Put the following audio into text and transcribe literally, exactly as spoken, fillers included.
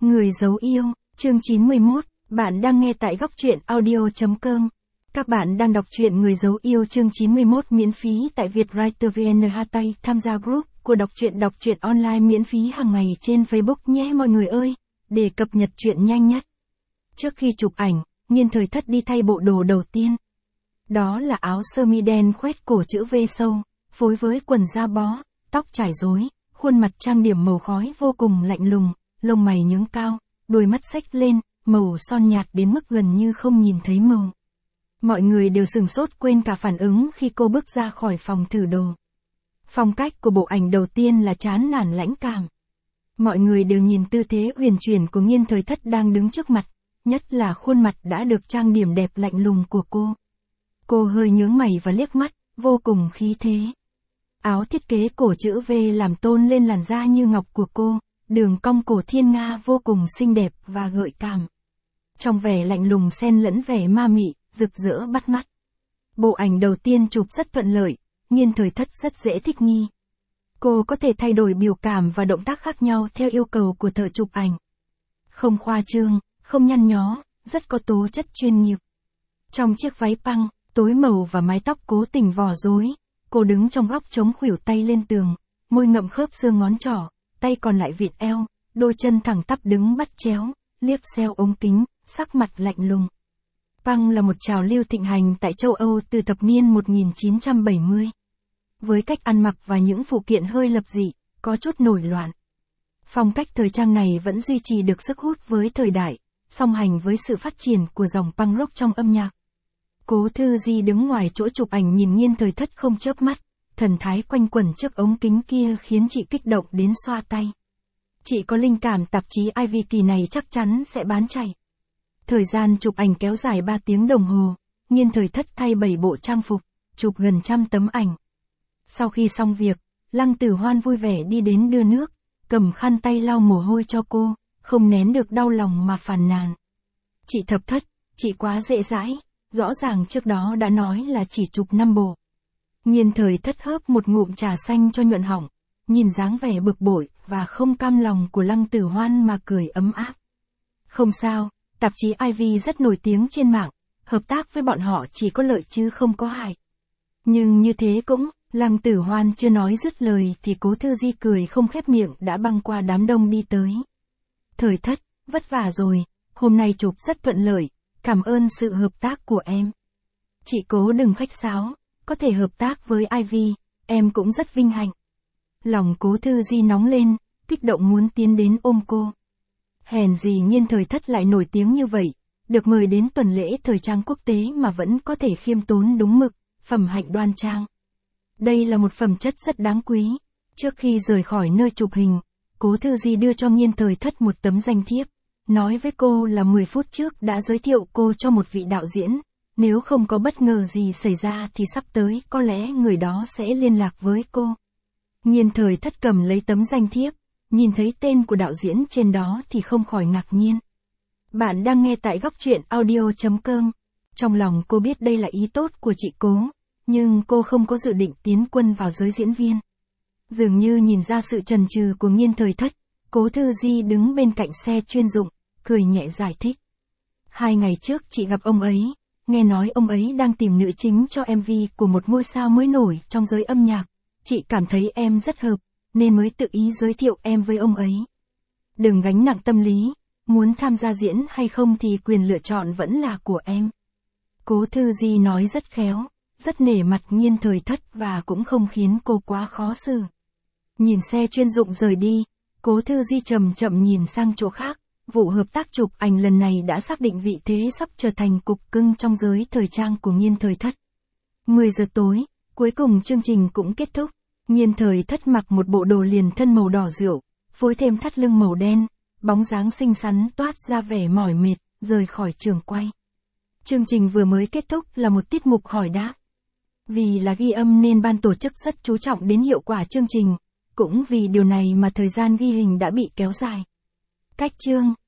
Người giấu yêu, chương chín mươi mốt, bạn đang nghe tại góc truyện audio.com. Các bạn đang đọc truyện Người giấu yêu chương chín mươi mốt miễn phí tại Vietwriter vê en hát tay tham gia group của đọc truyện đọc truyện online miễn phí hàng ngày trên Facebook nhé mọi người ơi, để cập nhật truyện nhanh nhất. Trước khi chụp ảnh, Nhiên Thời Thất đi thay bộ đồ đầu tiên. Đó là áo sơ mi đen khoét cổ chữ V sâu, phối với quần da bó, tóc trải rối, khuôn mặt trang điểm màu khói vô cùng lạnh lùng, lông mày nhướng cao, đôi mắt xếch lên, màu son nhạt đến mức gần như không nhìn thấy màu. Mọi người đều sửng sốt quên cả phản ứng khi cô bước ra khỏi phòng thử đồ. Phong cách của bộ ảnh đầu tiên là chán nản lãnh cảm. Mọi người đều nhìn tư thế uyển chuyển của Nhiên Thời Thất đang đứng trước mặt, nhất là khuôn mặt đã được trang điểm đẹp lạnh lùng của cô. Cô hơi nhướng mày và liếc mắt, vô cùng khí thế. Áo thiết kế cổ chữ V làm tôn lên làn da như ngọc của cô, đường cong cổ thiên nga vô cùng xinh đẹp và gợi cảm. Trong vẻ lạnh lùng xen lẫn vẻ ma mị, rực rỡ bắt mắt. Bộ ảnh đầu tiên chụp rất thuận lợi, Nhiên Thời Thất rất dễ thích nghi. Cô có thể thay đổi biểu cảm và động tác khác nhau theo yêu cầu của thợ chụp ảnh. Không khoa trương, không nhăn nhó, rất có tố chất chuyên nghiệp. Trong chiếc váy păng, tối màu và mái tóc cố tình vò rối, cô đứng trong góc chống khuỷu tay lên tường, môi ngậm khớp xương ngón trỏ, tay còn lại vịn eo, đôi chân thẳng tắp đứng bắt chéo, liếc xéo ống kính, sắc mặt lạnh lùng. Păng là một trào lưu thịnh hành tại châu Âu từ thập niên một nghìn chín trăm bảy mươi. Với cách ăn mặc và những phụ kiện hơi lập dị, có chút nổi loạn. Phong cách thời trang này vẫn duy trì được sức hút với thời đại, song hành với sự phát triển của dòng punk rock trong âm nhạc. Cố Thư Di đứng ngoài chỗ chụp ảnh nhìn Nhiên Thời Thất không chớp mắt, thần thái quanh quẩn trước ống kính kia khiến chị kích động đến xoa tay. Chị có linh cảm tạp chí i vê kỳ này chắc chắn sẽ bán chạy. Thời gian chụp ảnh kéo dài ba tiếng đồng hồ, Nhiên Thời Thất thay bảy bộ trang phục, chụp gần trăm tấm ảnh. Sau khi xong việc, Lăng Tử Hoan vui vẻ đi đến đưa nước, cầm khăn tay lau mồ hôi cho cô, không nén được đau lòng mà phàn nàn. Chị Thập Thất, chị quá dễ dãi, rõ ràng trước đó đã nói là chỉ chụp năm bộ. Nhiên Thời Thất hớp một ngụm trà xanh cho nhuận họng, nhìn dáng vẻ bực bội và không cam lòng của Lăng Tử Hoan mà cười ấm áp. Không sao, tạp chí i vê rất nổi tiếng trên mạng, hợp tác với bọn họ chỉ có lợi chứ không có hại. Nhưng như thế cũng, Lăng Tử Hoan chưa nói dứt lời thì Cố Thư Di cười không khép miệng đã băng qua đám đông đi tới. Thời Thất, vất vả rồi, hôm nay chụp rất thuận lợi, cảm ơn sự hợp tác của em. Chị Cố đừng khách sáo, có thể hợp tác với i vê, em cũng rất vinh hạnh. Lòng Cố Thư Di nóng lên, kích động muốn tiến đến ôm cô. Hèn gì Nhiên Thời Thất lại nổi tiếng như vậy, được mời đến tuần lễ thời trang quốc tế mà vẫn có thể khiêm tốn đúng mực, phẩm hạnh đoan trang. Đây là một phẩm chất rất đáng quý. Trước khi rời khỏi nơi chụp hình, Cố Thư Di đưa cho Nhiên Thời Thất một tấm danh thiếp, nói với cô là mười phút trước đã giới thiệu cô cho một vị đạo diễn, nếu không có bất ngờ gì xảy ra thì sắp tới có lẽ người đó sẽ liên lạc với cô. Nhiên Thời Thất cầm lấy tấm danh thiếp, nhìn thấy tên của đạo diễn trên đó thì không khỏi ngạc nhiên. Bạn đang nghe tại góc truyện audio.com. Trong lòng cô biết đây là ý tốt của chị Cố, nhưng cô không có dự định tiến quân vào giới diễn viên. Dường như nhìn ra sự chần chừ của Nhiên Thời Thất, Cố Thư Di đứng bên cạnh xe chuyên dụng, cười nhẹ giải thích. Hai ngày trước chị gặp ông ấy, nghe nói ông ấy đang tìm nữ chính cho em vê của một ngôi sao mới nổi trong giới âm nhạc. Chị cảm thấy em rất hợp, nên mới tự ý giới thiệu em với ông ấy. Đừng gánh nặng tâm lý, muốn tham gia diễn hay không thì quyền lựa chọn vẫn là của em. Cố Thư Di nói rất khéo, rất nể mặt Nhiên Thời Thất và cũng không khiến cô quá khó xử. Nhìn xe chuyên dụng rời đi, Cố Thư Di chậm chậm nhìn sang chỗ khác, vụ hợp tác chụp ảnh lần này đã xác định vị thế sắp trở thành cục cưng trong giới thời trang của Nhiên Thời Thất. mười giờ tối, cuối cùng chương trình cũng kết thúc. Nhiên Thời Thất mặc một bộ đồ liền thân màu đỏ rượu, phối thêm thắt lưng màu đen, bóng dáng xinh xắn toát ra vẻ mỏi mệt, rời khỏi trường quay. Chương trình vừa mới kết thúc là một tiết mục hỏi đáp. Vì là ghi âm nên ban tổ chức rất chú trọng đến hiệu quả chương trình, cũng vì điều này mà thời gian ghi hình đã bị kéo dài. Cách chương